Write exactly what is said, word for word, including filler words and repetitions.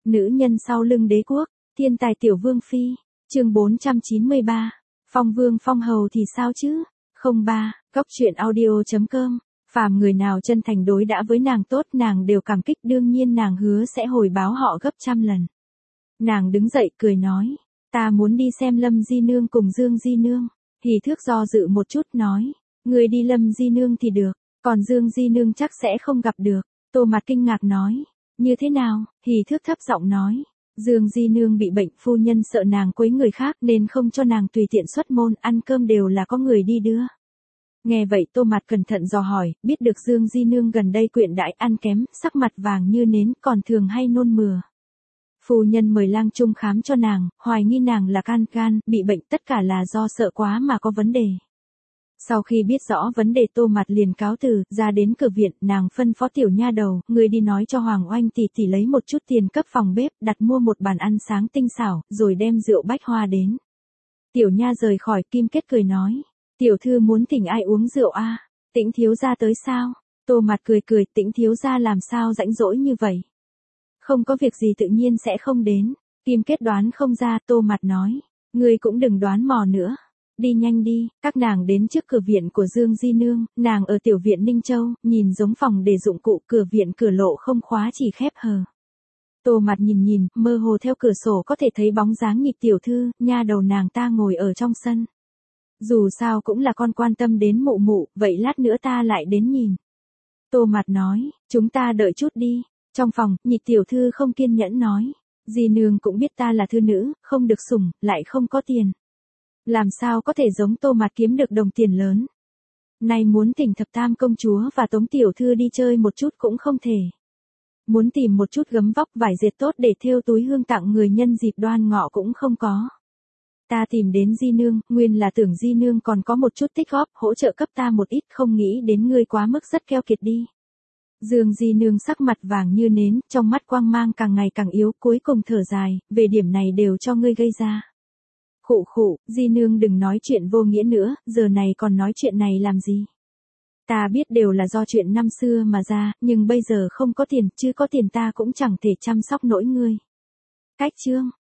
Nữ nhân sau lưng đế quốc, thiên tài tiểu vương phi, chương bốn trăm chín mươi ba, phong vương phong hầu thì sao chứ, không ba, góc truyện audio.com, phàm người nào chân thành đối đã với nàng tốt nàng đều cảm kích đương nhiên nàng hứa sẽ hồi báo họ gấp trăm lần. Nàng đứng dậy cười nói, ta muốn đi xem Lâm Di Nương cùng Dương Di Nương, Hỉ Thước do dự một chút nói, người đi Lâm Di Nương thì được, còn Dương Di Nương chắc sẽ không gặp được, Tô Mặt kinh ngạc nói. Như thế nào, Hỉ Thước thấp giọng nói. Dương Di Nương bị bệnh, phu nhân sợ nàng quấy người khác nên không cho nàng tùy tiện xuất môn, ăn cơm đều là có người đi đưa. Nghe vậy Tô Mặt cẩn thận dò hỏi, biết được Dương Di Nương gần đây quyện đãi ăn kém, sắc mặt vàng như nến, còn thường hay nôn mửa. Phu nhân mời lang trung khám cho nàng, hoài nghi nàng là can gan, bị bệnh, tất cả là do sợ quá mà có vấn đề. Sau khi biết rõ vấn đề Tô Mặt liền cáo từ, ra đến cửa viện, nàng phân phó tiểu nha đầu, người đi nói cho Hoàng Oanh tỷ tỷ lấy một chút tiền cấp phòng bếp, đặt mua một bàn ăn sáng tinh xảo, rồi đem rượu bách hoa đến. Tiểu nha rời khỏi, Kim Kết cười nói, tiểu thư muốn thỉnh ai uống rượu a? À? Tĩnh thiếu gia tới sao? Tô Mặt cười cười, Tĩnh thiếu gia làm sao rãnh rỗi như vậy? Không có việc gì tự nhiên sẽ không đến. Kim Kết đoán không ra, Tô Mặt nói, ngươi cũng đừng đoán mò nữa. Đi nhanh đi, các nàng đến trước cửa viện của Dương Di Nương, nàng ở tiểu viện Ninh Châu, nhìn giống phòng để dụng cụ, cửa viện cửa lộ không khóa chỉ khép hờ. Tô Mặt nhìn nhìn, mơ hồ theo cửa sổ có thể thấy bóng dáng Nhịp tiểu thư, nha đầu nàng ta ngồi ở trong sân. Dù sao cũng là con quan tâm đến mụ mụ, vậy lát nữa ta lại đến nhìn. Tô Mặt nói, chúng ta đợi chút đi. Trong phòng, Nhịp tiểu thư không kiên nhẫn nói, Di Nương cũng biết ta là thư nữ, không được sủng, lại không có tiền. Làm sao có thể giống Tô Mặt kiếm được đồng tiền lớn. Nay muốn thỉnh Thập Tam công chúa và Tống tiểu thư đi chơi một chút cũng không thể. Muốn tìm một chút gấm vóc vải dệt tốt để thêu túi hương tặng người nhân dịp Đoan Ngọ cũng không có. Ta tìm đến Di Nương, nguyên là tưởng Di Nương còn có một chút tích góp, hỗ trợ cấp ta một ít, không nghĩ đến ngươi quá mức rất keo kiệt đi. Dương Di Nương sắc mặt vàng như nến, trong mắt quang mang càng ngày càng yếu, cuối cùng thở dài, về điểm này đều cho ngươi gây ra. Khụ khụ, Di Nương đừng nói chuyện vô nghĩa nữa, giờ này còn nói chuyện này làm gì? Ta biết đều là do chuyện năm xưa mà ra, nhưng bây giờ không có tiền, chứ có tiền ta cũng chẳng thể chăm sóc nổi ngươi. Cách chương,